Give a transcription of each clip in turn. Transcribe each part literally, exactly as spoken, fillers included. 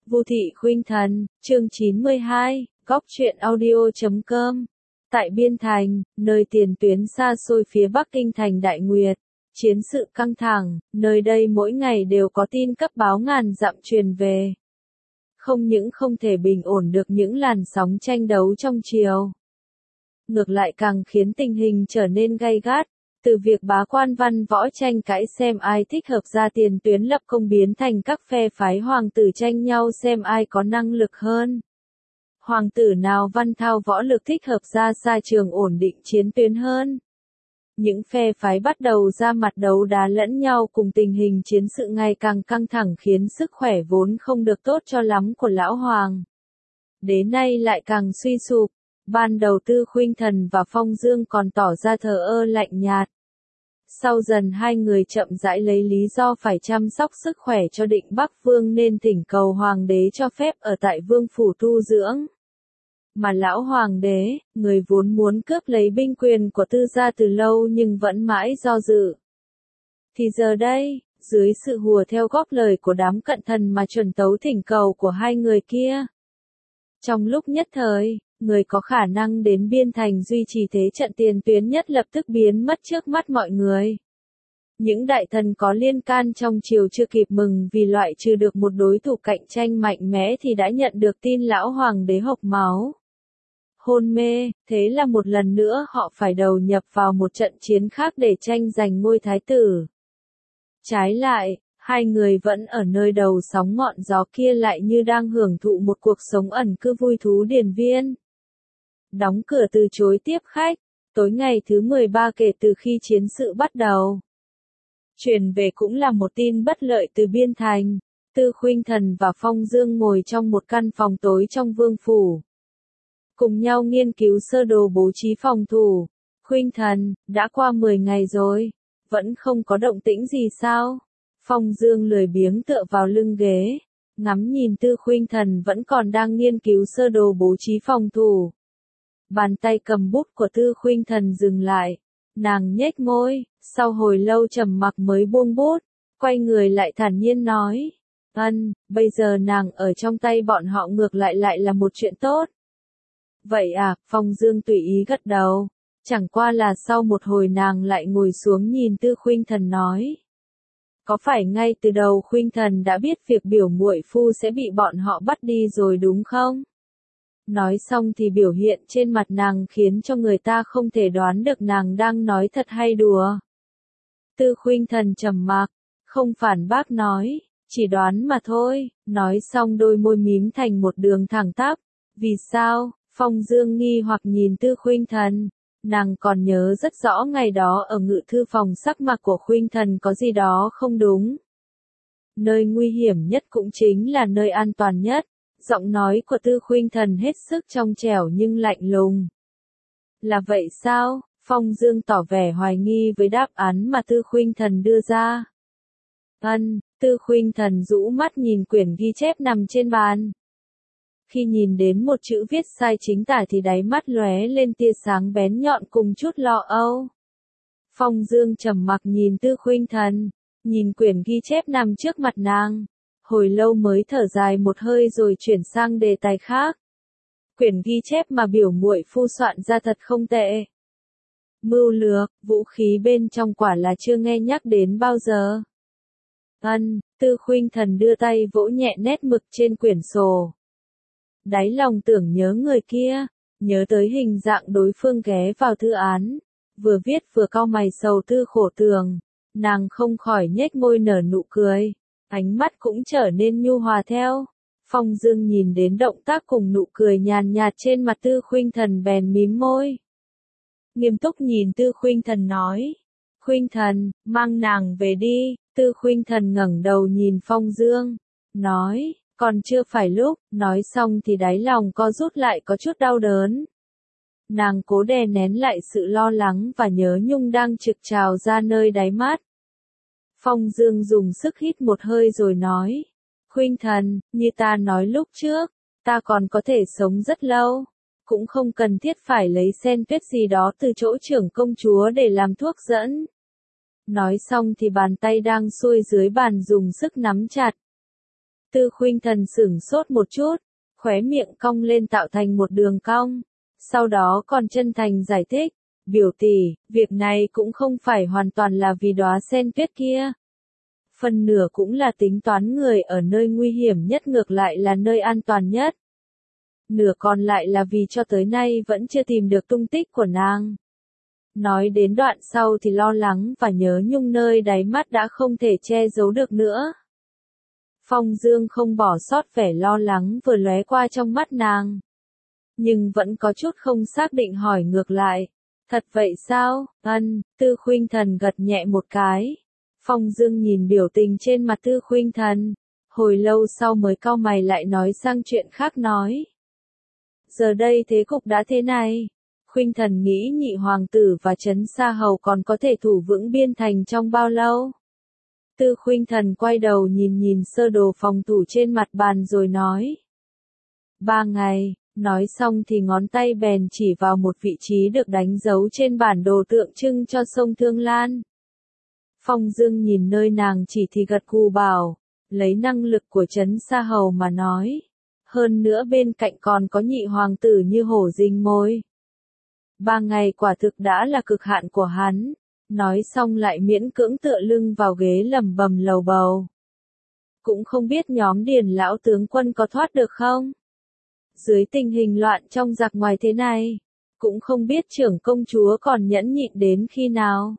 Vu Thị Khuynh Thần, chương chín mươi hai, góc truyện audio chấm com. Tại Biên Thành, nơi tiền tuyến xa xôi phía Bắc Kinh thành Đại Nguyệt, chiến sự căng thẳng, nơi đây mỗi ngày đều có tin cấp báo ngàn dặm truyền về. Không những không thể bình ổn được những làn sóng tranh đấu trong triều, ngược lại càng khiến tình hình trở nên gay gắt. Từ việc bá quan văn võ tranh cãi xem ai thích hợp ra tiền tuyến lập công biến thành các phe phái hoàng tử tranh nhau xem ai có năng lực hơn. Hoàng tử nào văn thao võ lực thích hợp ra xa trường ổn định chiến tuyến hơn. Những phe phái bắt đầu ra mặt đấu đá lẫn nhau cùng tình hình chiến sự ngày càng căng thẳng khiến sức khỏe vốn không được tốt cho lắm của lão hoàng đế nay lại càng suy sụp. Ban đầu Tư Khuynh Thần và Phong Dương còn tỏ ra thờ ơ lạnh nhạt. Sau dần hai người chậm rãi lấy lý do phải chăm sóc sức khỏe cho Định Bắc Vương nên thỉnh cầu hoàng đế cho phép ở tại vương phủ tu dưỡng. Mà lão hoàng đế, người vốn muốn cướp lấy binh quyền của Tư gia từ lâu nhưng vẫn mãi do dự. Thì giờ đây, dưới sự hùa theo góp lời của đám cận thần mà chuẩn tấu thỉnh cầu của hai người kia. Trong lúc nhất thời, người có khả năng đến Biên Thành duy trì thế trận tiền tuyến nhất lập tức biến mất trước mắt mọi người. Những đại thần có liên can trong triều chưa kịp mừng vì loại trừ được một đối thủ cạnh tranh mạnh mẽ thì đã nhận được tin lão hoàng đế hộc máu, hôn mê, thế là một lần nữa họ phải đầu nhập vào một trận chiến khác để tranh giành ngôi thái tử. Trái lại, hai người vẫn ở nơi đầu sóng ngọn gió kia lại như đang hưởng thụ một cuộc sống ẩn cư vui thú điền viên. Đóng cửa từ chối tiếp khách, tối ngày thứ mười ba kể từ khi chiến sự bắt đầu. Truyền về cũng là một tin bất lợi từ Biên Thành. Tư Khuynh Thần và Phong Dương ngồi trong một căn phòng tối trong vương phủ, cùng nhau nghiên cứu sơ đồ bố trí phòng thủ. Khuynh Thần, đã qua mười ngày rồi, vẫn không có động tĩnh gì sao? Phong Dương lười biếng tựa vào lưng ghế, ngắm nhìn Tư Khuynh Thần vẫn còn đang nghiên cứu sơ đồ bố trí phòng thủ. Bàn tay cầm bút của Tư Khuynh Thần dừng lại, nàng nhếch môi, sau hồi lâu trầm mặc mới buông bút, quay người lại thản nhiên nói, ân, bây giờ nàng ở trong tay bọn họ ngược lại lại là một chuyện tốt. Vậy à, Phong Dương tùy ý gật đầu, chẳng qua là sau một hồi nàng lại ngồi xuống nhìn Tư Khuynh Thần nói. Có phải ngay từ đầu Khuynh Thần đã biết việc biểu muội phu sẽ bị bọn họ bắt đi rồi đúng không? Nói xong thì biểu hiện trên mặt nàng khiến cho người ta không thể đoán được nàng đang nói thật hay đùa. Tư Khuynh Thần trầm mặc, không phản bác nói, chỉ đoán mà thôi, nói xong đôi môi mím thành một đường thẳng tắp. Vì sao? Phong Dương nghi hoặc nhìn Tư Khuynh Thần, nàng còn nhớ rất rõ ngày đó ở ngự thư phòng sắc mặt của Khuynh Thần có gì đó không đúng. Nơi nguy hiểm nhất cũng chính là nơi an toàn nhất. Giọng nói của Tư Khuynh Thần hết sức trong trẻo nhưng lạnh lùng. Là vậy sao? Phong Dương tỏ vẻ hoài nghi với đáp án mà Tư Khuynh Thần đưa ra. Ân, Tư Khuynh Thần rũ mắt nhìn quyển ghi chép nằm trên bàn. Khi nhìn đến một chữ viết sai chính tả thì đáy mắt lóe lên tia sáng bén nhọn cùng chút lo âu. Phong Dương trầm mặc nhìn Tư Khuynh Thần, nhìn quyển ghi chép nằm trước mặt nàng. Hồi lâu mới thở dài một hơi rồi chuyển sang đề tài khác. Quyển ghi chép mà biểu muội phu soạn ra thật không tệ. Mưu lược, vũ khí bên trong quả là chưa nghe nhắc đến bao giờ. Ân, Tư Khuynh Thần đưa tay vỗ nhẹ nét mực trên quyển sổ. Đáy lòng tưởng nhớ người kia, nhớ tới hình dạng đối phương ghé vào thư án, vừa viết vừa cau mày sầu tư khổ tường, nàng không khỏi nhếch môi nở nụ cười. Ánh mắt cũng trở nên nhu hòa theo. Phong Dương nhìn đến động tác cùng nụ cười nhàn nhạt trên mặt Tư Khuynh Thần bèn mím môi. Nghiêm túc nhìn Tư Khuynh Thần nói. Khuynh Thần, mang nàng về đi. Tư Khuynh Thần ngẩng đầu nhìn Phong Dương, nói, còn chưa phải lúc. Nói xong thì đáy lòng co rút lại có chút đau đớn. Nàng cố đè nén lại sự lo lắng và nhớ nhung đang trực trào ra nơi đáy mắt. Phong Dương dùng sức hít một hơi rồi nói, Khuynh Thần, như ta nói lúc trước, ta còn có thể sống rất lâu, cũng không cần thiết phải lấy sen tuyết gì đó từ chỗ trưởng công chúa để làm thuốc dẫn. Nói xong thì bàn tay đang xuôi dưới bàn dùng sức nắm chặt. Tư Khuynh Thần sửng sốt một chút, khóe miệng cong lên tạo thành một đường cong. Sau đó còn chân thành giải thích, biểu tỷ, việc này cũng không phải hoàn toàn là vì đóa sen tuyết kia. Phần nửa cũng là tính toán người ở nơi nguy hiểm nhất ngược lại là nơi an toàn nhất. Nửa còn lại là vì cho tới nay vẫn chưa tìm được tung tích của nàng. Nói đến đoạn sau thì lo lắng và nhớ nhung nơi đáy mắt đã không thể che giấu được nữa. Phong Dương không bỏ sót vẻ lo lắng vừa lóe qua trong mắt nàng. Nhưng vẫn có chút không xác định hỏi ngược lại. Thật vậy sao? Ân, Tư Khuynh Thần gật nhẹ một cái. Phong Dương nhìn biểu tình trên mặt Tư Khuynh Thần. Hồi lâu sau mới cau mày lại nói sang chuyện khác nói. Giờ đây thế cục đã thế này. Khuynh Thần nghĩ nhị hoàng tử và Trấn Sa Hầu còn có thể thủ vững biên thành trong bao lâu? Tư Khuynh Thần quay đầu nhìn nhìn sơ đồ phòng thủ trên mặt bàn rồi nói. Ba ngày, nói xong thì ngón tay bèn chỉ vào một vị trí được đánh dấu trên bản đồ tượng trưng cho sông Thương Lan. Phong Dương nhìn nơi nàng chỉ thì gật gù bảo, lấy năng lực của Trấn Sa Hầu mà nói. Hơn nữa bên cạnh còn có nhị hoàng tử như hổ rình mồi. Ba ngày quả thực đã là cực hạn của hắn. Nói xong lại miễn cưỡng tựa lưng vào ghế lẩm bẩm lầu bầu. Cũng không biết nhóm Điền lão tướng quân có thoát được không? Dưới tình hình loạn trong giặc ngoài thế này, cũng không biết trưởng công chúa còn nhẫn nhịn đến khi nào.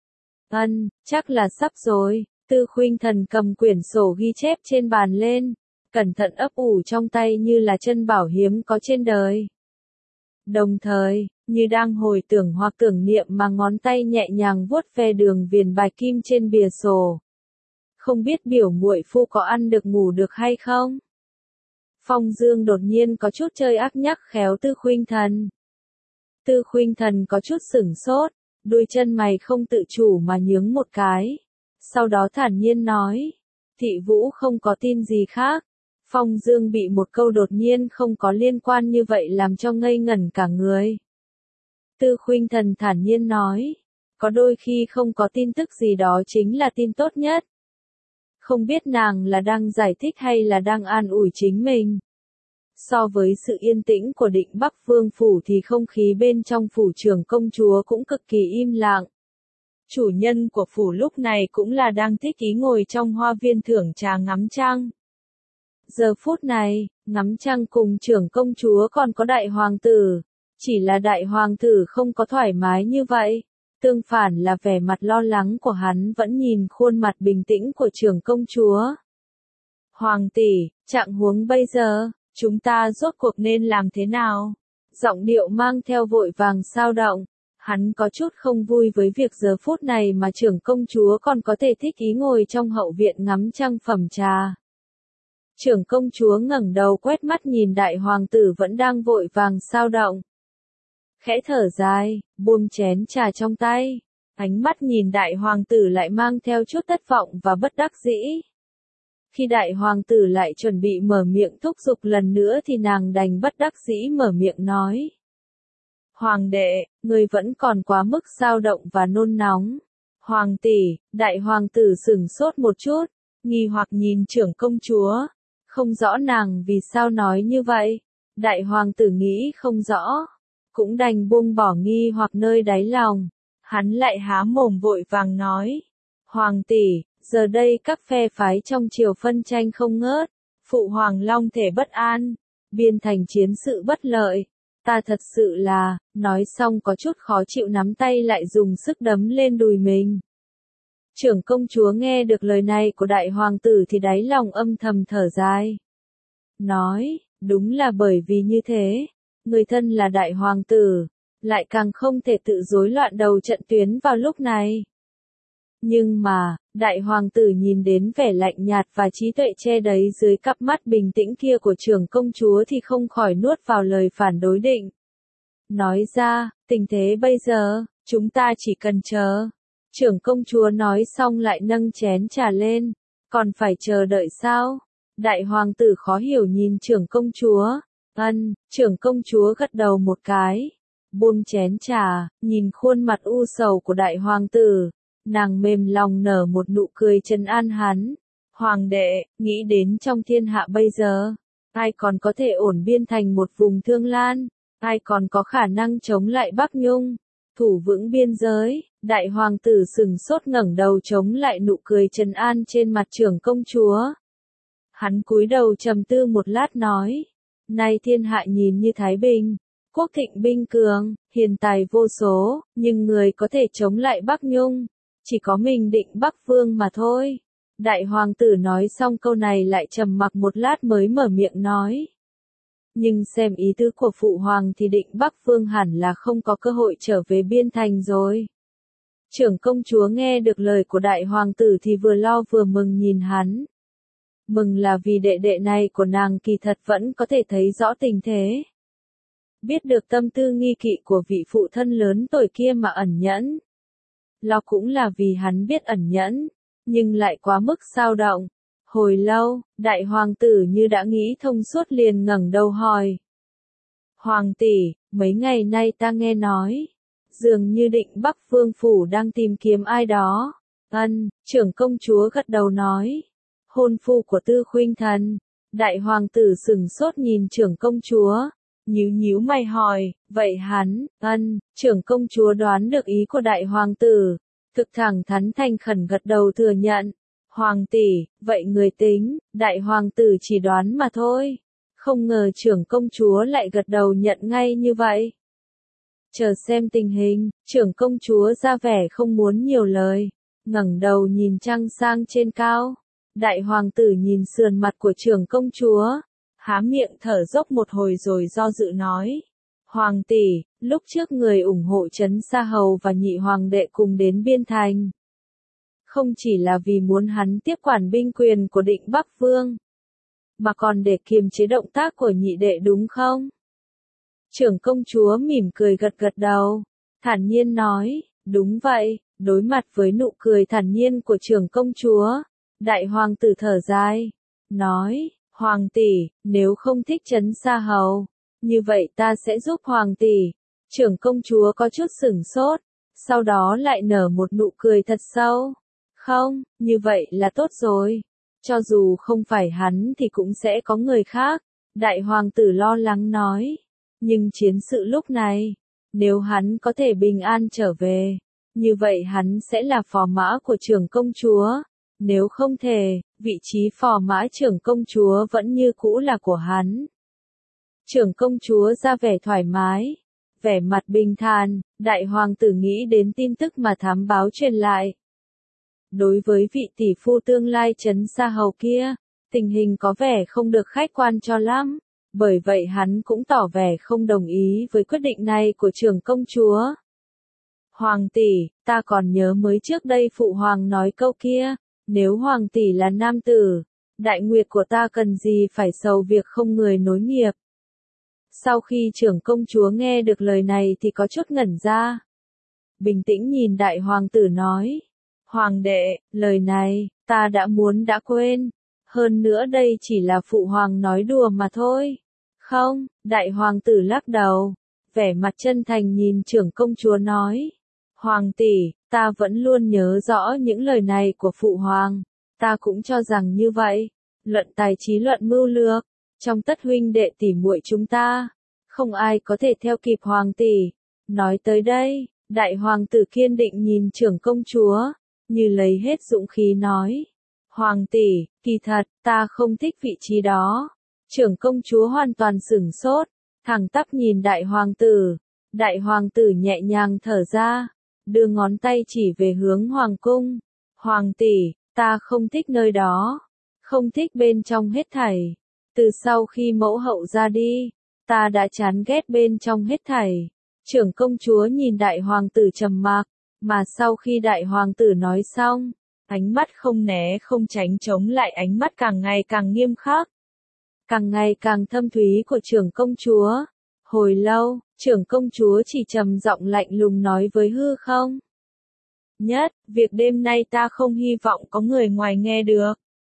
Ân, chắc là sắp rồi. Tư Khuynh Thần cầm quyển sổ ghi chép trên bàn lên, cẩn thận ấp ủ trong tay như là chân bảo hiếm có trên đời. Đồng thời, như đang hồi tưởng hoặc tưởng niệm mà ngón tay nhẹ nhàng vuốt ve đường viền bạch kim trên bìa sổ. Không biết biểu muội phu có ăn được ngủ được hay không? Phong Dương đột nhiên có chút chơi ác nhắc khéo Tư Khuynh Thần. Tư Khuynh Thần có chút sửng sốt, đôi chân mày không tự chủ mà nhướng một cái. Sau đó thản nhiên nói, thị vũ không có tin gì khác. Phong Dương bị một câu đột nhiên không có liên quan như vậy làm cho ngây ngẩn cả người. Tư Khuynh Thần thản nhiên nói, có đôi khi không có tin tức gì đó chính là tin tốt nhất. Không biết nàng là đang giải thích hay là đang an ủi chính mình. So với sự yên tĩnh của Định Bắc Vương phủ thì không khí bên trong phủ trưởng công chúa cũng cực kỳ im lặng. Chủ nhân của phủ lúc này cũng là đang thích ý ngồi trong hoa viên thưởng trà ngắm trăng. Giờ phút này, ngắm trăng cùng trưởng công chúa còn có đại hoàng tử. Chỉ là đại hoàng tử không có thoải mái như vậy. Tương phản là vẻ mặt lo lắng của hắn vẫn nhìn khuôn mặt bình tĩnh của trưởng công chúa. Hoàng tỷ, trạng huống bây giờ, chúng ta rốt cuộc nên làm thế nào? Giọng điệu mang theo vội vàng sao động. Hắn có chút không vui với việc giờ phút này mà trưởng công chúa còn có thể thích ý ngồi trong hậu viện ngắm trăng phẩm trà. Trưởng công chúa ngẩng đầu quét mắt nhìn đại hoàng tử vẫn đang vội vàng sao động. Khẽ thở dài, buông chén trà trong tay. Ánh mắt nhìn đại hoàng tử lại mang theo chút thất vọng và bất đắc dĩ. Khi đại hoàng tử lại chuẩn bị mở miệng thúc giục lần nữa thì nàng đành bất đắc dĩ mở miệng nói. Hoàng đệ, người vẫn còn quá mức dao động và nôn nóng. Hoàng tỷ, đại hoàng tử sửng sốt một chút, nghi hoặc nhìn trưởng công chúa. Không rõ nàng vì sao nói như vậy. Đại hoàng tử nghĩ không rõ. Cũng đành buông bỏ nghi hoặc nơi đáy lòng. Hắn lại há mồm vội vàng nói. Hoàng tỷ, giờ đây các phe phái trong triều phân tranh không ngớt. Phụ hoàng long thể bất an. Biên thành chiến sự bất lợi. Ta thật sự là, nói xong có chút khó chịu nắm tay lại dùng sức đấm lên đùi mình. Trưởng công chúa nghe được lời này của đại hoàng tử thì đáy lòng âm thầm thở dài. Nói, đúng là bởi vì như thế, người thân là đại hoàng tử, lại càng không thể tự rối loạn đầu trận tuyến vào lúc này. Nhưng mà, đại hoàng tử nhìn đến vẻ lạnh nhạt và trí tuệ che đáy dưới cặp mắt bình tĩnh kia của trưởng công chúa thì không khỏi nuốt vào lời phản đối định. Nói ra, tình thế bây giờ, chúng ta chỉ cần chờ. Trưởng công chúa nói xong lại nâng chén trà lên. Còn phải chờ đợi sao? Đại hoàng tử khó hiểu nhìn trưởng công chúa. Ân, trưởng công chúa gật đầu một cái. Buông chén trà, nhìn khuôn mặt u sầu của đại hoàng tử. Nàng mềm lòng nở một nụ cười trấn an hắn. Hoàng đệ, nghĩ đến trong thiên hạ bây giờ, ai còn có thể ổn biên thành một vùng thương lan, ai còn có khả năng chống lại Bắc Nhung, thủ vững biên giới. Đại hoàng tử sừng sốt ngẩng đầu chống lại nụ cười trấn an trên mặt trưởng công chúa. Hắn cúi đầu trầm tư một lát nói, nay thiên hạ nhìn như thái bình, quốc thịnh binh cường, hiền tài vô số, nhưng người có thể chống lại Bắc Nhung, chỉ có mình Định Bắc Vương mà thôi. Đại hoàng tử nói xong câu này lại trầm mặc một lát mới mở miệng nói. Nhưng xem ý tứ của phụ hoàng thì Định Bắc Vương hẳn là không có cơ hội trở về biên thành rồi. Trưởng công chúa nghe được lời của đại hoàng tử thì vừa lo vừa mừng nhìn hắn. Mừng là vì đệ đệ này của nàng kỳ thật vẫn có thể thấy rõ tình thế. Biết được tâm tư nghi kỵ của vị phụ thân lớn tuổi kia mà ẩn nhẫn. Lo cũng là vì hắn biết ẩn nhẫn, nhưng lại quá mức xao động. Hồi lâu, đại hoàng tử như đã nghĩ thông suốt liền ngẩng đầu hỏi. Hoàng tỷ, mấy ngày nay ta nghe nói, dường như Định Bắc Vương phủ đang tìm kiếm ai đó. Ân, trưởng công chúa gật đầu nói. Hôn phu của Tư Khuynh Thần. Đại hoàng tử sừng sốt nhìn trưởng công chúa, nhíu nhíu mày hỏi, vậy hắn, ân, trưởng công chúa đoán được ý của đại hoàng tử, thực thẳng thắn thành khẩn gật đầu thừa nhận. Hoàng tỷ, vậy người tính, đại hoàng tử chỉ đoán mà thôi. Không ngờ trưởng công chúa lại gật đầu nhận ngay như vậy. Chờ xem tình hình, trưởng công chúa ra vẻ không muốn nhiều lời, ngẩng đầu nhìn trăng sang trên cao. Đại hoàng tử nhìn sườn mặt của trưởng công chúa, há miệng thở dốc một hồi rồi do dự nói. Hoàng tỷ, lúc trước người ủng hộ Trấn Sa Hầu và nhị hoàng đệ cùng đến biên thành. Không chỉ là vì muốn hắn tiếp quản binh quyền của Định Bắc Vương, mà còn để kiềm chế động tác của nhị đệ đúng không? Trưởng công chúa mỉm cười gật gật đầu, thản nhiên nói, đúng vậy. Đối mặt với nụ cười thản nhiên của trưởng công chúa, đại hoàng tử thở dài, nói, hoàng tỷ, nếu không thích Trấn Sa Hầu, như vậy ta sẽ giúp hoàng tỷ. Trưởng công chúa có chút sửng sốt, sau đó lại nở một nụ cười thật sâu. Không, như vậy là tốt rồi. Cho dù không phải hắn thì cũng sẽ có người khác. Đại hoàng tử lo lắng nói. Nhưng chiến sự lúc này, nếu hắn có thể bình an trở về, như vậy hắn sẽ là phò mã của trưởng công chúa. Nếu không thể, vị trí phò mã trưởng công chúa vẫn như cũ là của hắn. Trưởng công chúa ra vẻ thoải mái, vẻ mặt bình thản. Đại hoàng tử nghĩ đến tin tức mà thám báo truyền lại. Đối với vị tỷ phu tương lai Trấn Sa Hầu kia, tình hình có vẻ không được khách quan cho lắm, bởi vậy hắn cũng tỏ vẻ không đồng ý với quyết định này của trưởng công chúa. Hoàng tỷ, ta còn nhớ mới trước đây phụ hoàng nói câu kia, nếu hoàng tỷ là nam tử, đại nguyệt của ta cần gì phải sầu việc không người nối nghiệp. Sau khi trưởng công chúa nghe được lời này thì có chút ngẩn ra. Bình tĩnh nhìn đại hoàng tử nói. Hoàng đệ, lời này, ta đã muốn đã quên. Hơn nữa đây chỉ là phụ hoàng nói đùa mà thôi. Không, đại hoàng tử lắc đầu. Vẻ mặt chân thành nhìn trưởng công chúa nói. Hoàng tỷ, ta vẫn luôn nhớ rõ những lời này của phụ hoàng. Ta cũng cho rằng như vậy. Luận tài trí luận mưu lược. Trong tất huynh đệ tỷ muội chúng ta, không ai có thể theo kịp hoàng tỷ. Nói tới đây, đại hoàng tử kiên định nhìn trưởng công chúa, như lấy hết dũng khí nói. Hoàng tỷ, kỳ thật, ta không thích vị trí đó. Trưởng công chúa hoàn toàn sửng sốt, thẳng tắp nhìn đại hoàng tử. Đại hoàng tử nhẹ nhàng thở ra, đưa ngón tay chỉ về hướng hoàng cung. Hoàng tỷ, ta không thích nơi đó. Không thích bên trong hết thảy. Từ sau khi mẫu hậu ra đi, ta đã chán ghét bên trong hết thảy. Trưởng công chúa nhìn đại hoàng tử trầm mặc, mà sau khi đại hoàng tử nói xong, ánh mắt không né không tránh chống lại ánh mắt càng ngày càng nghiêm khắc, càng ngày càng thâm thúy của trưởng công chúa. Hồi lâu, trưởng công chúa chỉ trầm giọng lạnh lùng nói với hư không. Nhất, việc đêm nay ta không hy vọng có người ngoài nghe được.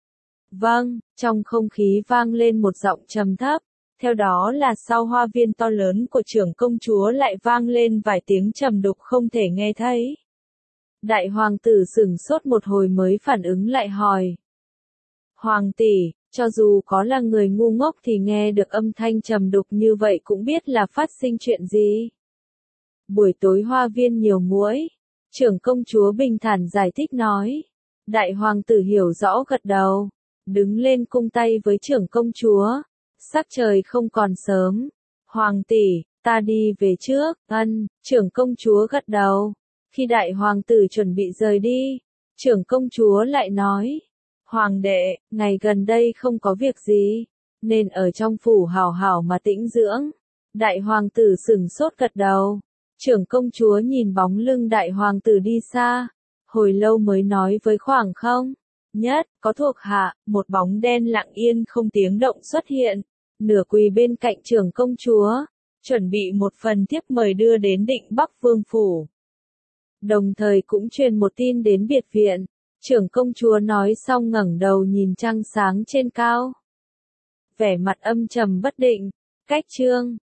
Vâng, trong không khí vang lên một giọng trầm thấp, theo đó là sau hoa viên to lớn của trưởng công chúa lại vang lên vài tiếng trầm đục không thể nghe thấy. Đại hoàng tử sửng sốt một hồi mới phản ứng lại hỏi. Hoàng tỷ, cho dù có là người ngu ngốc thì nghe được âm thanh trầm đục như vậy cũng biết là phát sinh chuyện gì. Buổi tối hoa viên nhiều muỗi, trưởng công chúa bình thản giải thích nói. Đại hoàng tử hiểu rõ gật đầu, đứng lên cung tay với trưởng công chúa. Sắc trời không còn sớm. Hoàng tỷ, ta đi về trước. Ân, trưởng công chúa gật đầu. Khi đại hoàng tử chuẩn bị rời đi, trưởng công chúa lại nói. Hoàng đệ, ngày gần đây không có việc gì, nên ở trong phủ hảo hảo mà tĩnh dưỡng. Đại hoàng tử sửng sốt gật đầu. Trưởng công chúa nhìn bóng lưng đại hoàng tử đi xa, hồi lâu mới nói với khoảng không. Nhất, có thuộc hạ, một bóng đen lặng yên không tiếng động xuất hiện, nửa quỳ bên cạnh trưởng công chúa, chuẩn bị một phần thiếp mời đưa đến Định Bắc Vương phủ. Đồng thời cũng truyền một tin đến biệt viện. Trưởng công chúa nói xong ngẩng đầu nhìn trăng sáng trên cao. Vẻ mặt âm trầm bất định. Cách chương